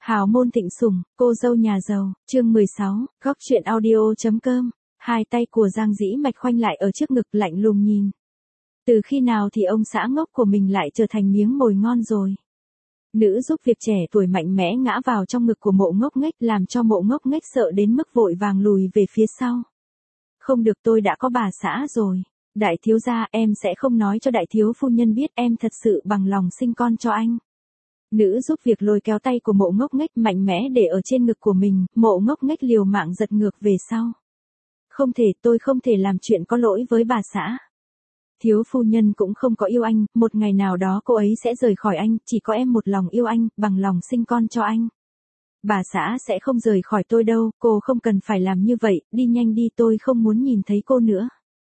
Hào môn thịnh sủng, cô dâu nhà giàu, chương 16, góc truyện audio.com. Hai tay của Giang Dĩ Mạch khoanh lại ở trước ngực lạnh lùng nhìn. Từ khi nào thì ông xã ngốc của mình lại trở thành miếng mồi ngon rồi. Nữ giúp việc trẻ tuổi mạnh mẽ ngã vào trong ngực của Mộ Ngốc Nghếch làm cho Mộ Ngốc Nghếch sợ đến mức vội vàng lùi về phía sau. Không được, tôi đã có bà xã rồi. Đại thiếu gia, em sẽ không nói cho đại thiếu phu nhân biết em thật sự bằng lòng sinh con cho anh. Nữ giúp việc lôi kéo tay của Mộ Ngốc Nghếch mạnh mẽ để ở trên ngực của mình, Mộ Ngốc Nghếch liều mạng giật ngược về sau. Không thể, tôi không thể làm chuyện có lỗi với bà xã. Thiếu phu nhân cũng không có yêu anh, một ngày nào đó cô ấy sẽ rời khỏi anh, chỉ có em một lòng yêu anh, bằng lòng sinh con cho anh. Bà xã sẽ không rời khỏi tôi đâu, cô không cần phải làm như vậy, đi nhanh đi, tôi không muốn nhìn thấy cô nữa.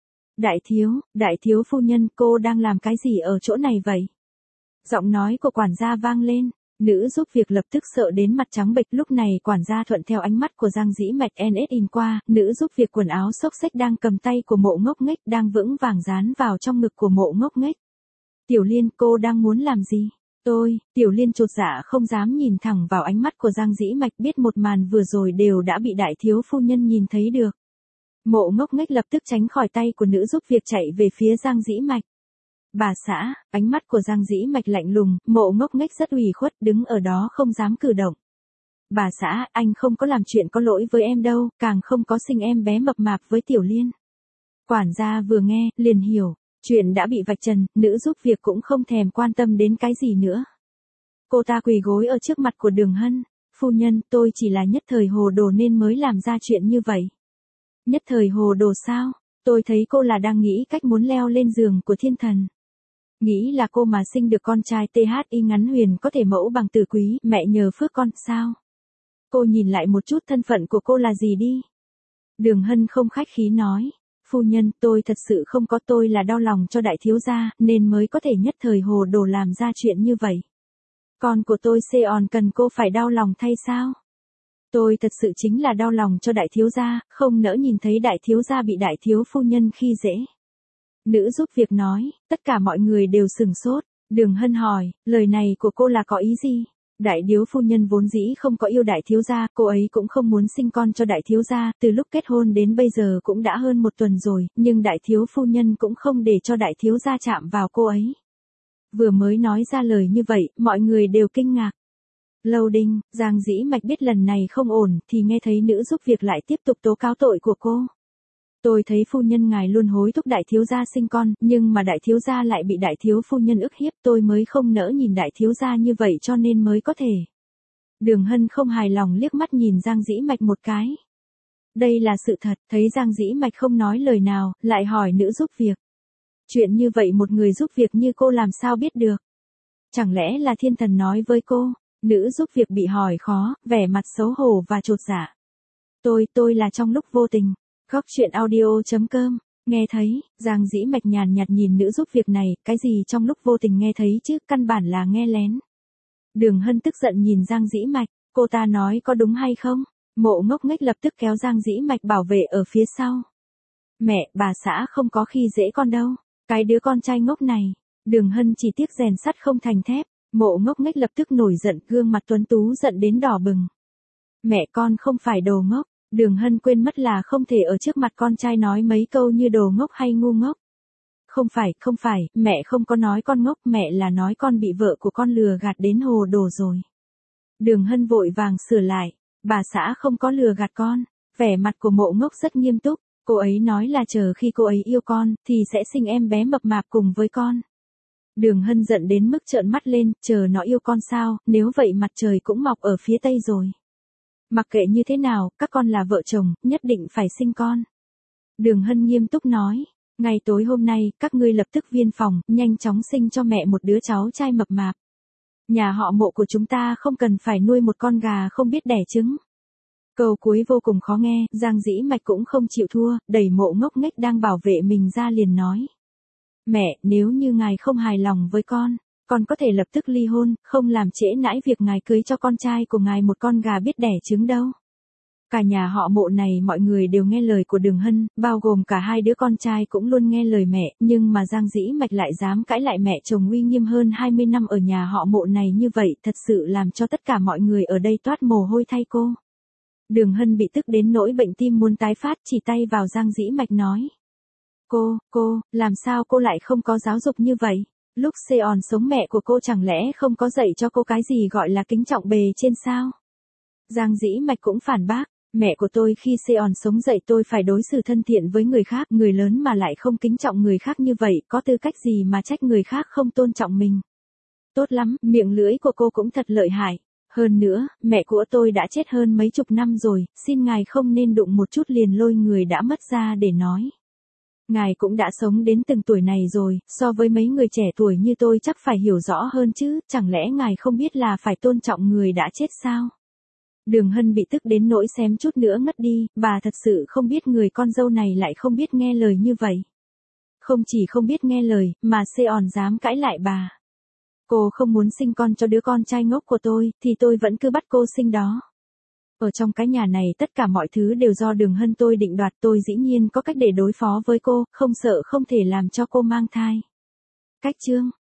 Đại thiếu phu nhân, cô đang làm cái gì ở chỗ này vậy? Giọng nói của quản gia vang lên, nữ giúp việc lập tức sợ đến mặt trắng bệch. Lúc này quản gia thuận theo ánh mắt của Giang Dĩ Mạch nhìn qua, nữ giúp việc quần áo xốc xếch đang cầm tay của Mộ Ngốc Nghếch đang vững vàng dán vào trong ngực của Mộ Ngốc Nghếch. Tiểu Liên, cô đang muốn làm gì? Tiểu Liên chột dạ không dám nhìn thẳng vào ánh mắt của Giang Dĩ Mạch, biết một màn vừa rồi đều đã bị đại thiếu phu nhân nhìn thấy được. Mộ Ngốc Nghếch lập tức tránh khỏi tay của nữ giúp việc chạy về phía Giang Dĩ Mạch. Bà xã, ánh mắt của Giang Dĩ Mạch lạnh lùng, Mộ Ngốc Nghếch rất ủy khuất đứng ở đó không dám cử động. Bà xã, anh không có làm chuyện có lỗi với em đâu, càng không có sinh em bé mập mạp với Tiểu Liên. Quản gia vừa nghe, liền hiểu, chuyện đã bị vạch trần, nữ giúp việc cũng không thèm quan tâm đến cái gì nữa. Cô ta quỳ gối ở trước mặt của Đường Hân, phu nhân, tôi chỉ là nhất thời hồ đồ nên mới làm ra chuyện như vậy. Nhất thời hồ đồ sao? Tôi thấy cô là đang nghĩ cách muốn leo lên giường của thiên thần. Nghĩ là cô mà sinh được con trai THI ngắn huyền có thể mẫu bằng tử quý, mẹ nhờ phước con, sao? Cô nhìn lại một chút thân phận của cô là gì đi. Đường Hân không khách khí nói, phu nhân, tôi thật sự không có, tôi là đau lòng cho đại thiếu gia, nên mới có thể nhất thời hồ đồ làm ra chuyện như vậy. Con của tôi Seon cần cô phải đau lòng thay sao? Tôi thật sự chính là đau lòng cho đại thiếu gia, không nỡ nhìn thấy đại thiếu gia bị đại thiếu phu nhân khi dễ. Nữ giúp việc nói, tất cả mọi người đều sừng sốt. Đường Hân hỏi, lời này của cô là có ý gì? Đại điếu phu nhân vốn dĩ không có yêu đại thiếu gia, cô ấy cũng không muốn sinh con cho đại thiếu gia, từ lúc kết hôn đến bây giờ cũng đã hơn một tuần rồi, nhưng đại thiếu phu nhân cũng không để cho đại thiếu gia chạm vào cô ấy. Vừa mới nói ra lời như vậy, mọi người đều kinh ngạc. Loading, Giang Dĩ Mạch biết lần này không ổn, thì nghe thấy nữ giúp việc lại tiếp tục tố cáo tội của cô. Tôi thấy phu nhân ngài luôn hối thúc đại thiếu gia sinh con, nhưng mà đại thiếu gia lại bị đại thiếu phu nhân ức hiếp, tôi mới không nỡ nhìn đại thiếu gia như vậy cho nên mới có thể. Đường Hân không hài lòng liếc mắt nhìn Giang Dĩ Mạch một cái. Đây là sự thật, thấy Giang Dĩ Mạch không nói lời nào, lại hỏi nữ giúp việc. Chuyện như vậy một người giúp việc như cô làm sao biết được? Chẳng lẽ là thiên thần nói với cô? Nữ giúp việc bị hỏi khó, vẻ mặt xấu hổ và chột dạ. Tôi là trong lúc vô tình. Góc truyện audio.com, nghe thấy, Giang Dĩ Mạch nhàn nhạt nhìn nữ giúp việc này, cái gì trong lúc vô tình nghe thấy chứ, căn bản là nghe lén. Đường Hân tức giận nhìn Giang Dĩ Mạch, cô ta nói có đúng hay không? Mộ Ngốc Nghếch lập tức kéo Giang Dĩ Mạch bảo vệ ở phía sau. Mẹ, bà xã không có khi dễ con đâu, cái đứa con trai ngốc này. Đường Hân chỉ tiếc rèn sắt không thành thép, Mộ Ngốc Nghếch lập tức nổi giận, gương mặt tuấn tú giận đến đỏ bừng. Mẹ, con không phải đồ ngốc. Đường Hân quên mất là không thể ở trước mặt con trai nói mấy câu như đồ ngốc hay ngu ngốc. Không phải, mẹ không có nói con ngốc, mẹ là nói con bị vợ của con lừa gạt đến hồ đồ rồi. Đường Hân vội vàng sửa lại, bà xã không có lừa gạt con. Vẻ mặt của Mộ Ngốc rất nghiêm túc, cô ấy nói là chờ khi cô ấy yêu con, thì sẽ sinh em bé mập mạp cùng với con. Đường Hân giận đến mức trợn mắt lên, chờ nó yêu con sao, nếu vậy mặt trời cũng mọc ở phía tây rồi. Mặc kệ như thế nào, các con là vợ chồng, nhất định phải sinh con. Đường Hân nghiêm túc nói, ngày tối hôm nay, các ngươi lập tức viên phòng, nhanh chóng sinh cho mẹ một đứa cháu trai mập mạp. Nhà họ Mộ của chúng ta không cần phải nuôi một con gà không biết đẻ trứng. Câu cuối vô cùng khó nghe, Giang Dĩ Mạch cũng không chịu thua, đẩy Mộ Ngốc Nghếch đang bảo vệ mình ra liền nói. Mẹ, nếu như ngài không hài lòng với con có thể lập tức ly hôn, không làm trễ nãi việc ngài cưới cho con trai của ngài một con gà biết đẻ trứng đâu. Cả nhà họ Mộ này mọi người đều nghe lời của Đường Hân, bao gồm cả hai đứa con trai cũng luôn nghe lời mẹ, nhưng mà Giang Dĩ Mạch lại dám cãi lại mẹ chồng uy nghiêm hơn 20 năm ở nhà họ Mộ này như vậy, thật sự làm cho tất cả mọi người ở đây toát mồ hôi thay cô. Đường Hân bị tức đến nỗi bệnh tim muốn tái phát, chỉ tay vào Giang Dĩ Mạch nói. Cô, làm sao cô lại không có giáo dục như vậy? Lúc Seon sống mẹ của cô chẳng lẽ không có dạy cho cô cái gì gọi là kính trọng bề trên sao? Giang Dĩ Mạch cũng phản bác. Mẹ của tôi khi Seon sống dạy tôi phải đối xử thân thiện với người khác, người lớn mà lại không kính trọng người khác như vậy, có tư cách gì mà trách người khác không tôn trọng mình. Tốt lắm, miệng lưỡi của cô cũng thật lợi hại. Hơn nữa, mẹ của tôi đã chết hơn mấy chục năm rồi, xin ngài không nên đụng một chút liền lôi người đã mất ra để nói. Ngài cũng đã sống đến từng tuổi này rồi, so với mấy người trẻ tuổi như tôi chắc phải hiểu rõ hơn chứ, chẳng lẽ ngài không biết là phải tôn trọng người đã chết sao? Đường Hân bị tức đến nỗi xém chút nữa ngất đi, bà thật sự không biết người con dâu này lại không biết nghe lời như vậy. Không chỉ không biết nghe lời, mà Seon dám cãi lại bà. Cô không muốn sinh con cho đứa con trai ngốc của tôi, thì tôi vẫn cứ bắt cô sinh đó. Ở trong cái nhà này tất cả mọi thứ đều do Đường Hân tôi định đoạt, tôi dĩ nhiên có cách để đối phó với cô, không sợ không thể làm cho cô mang thai. Cách chương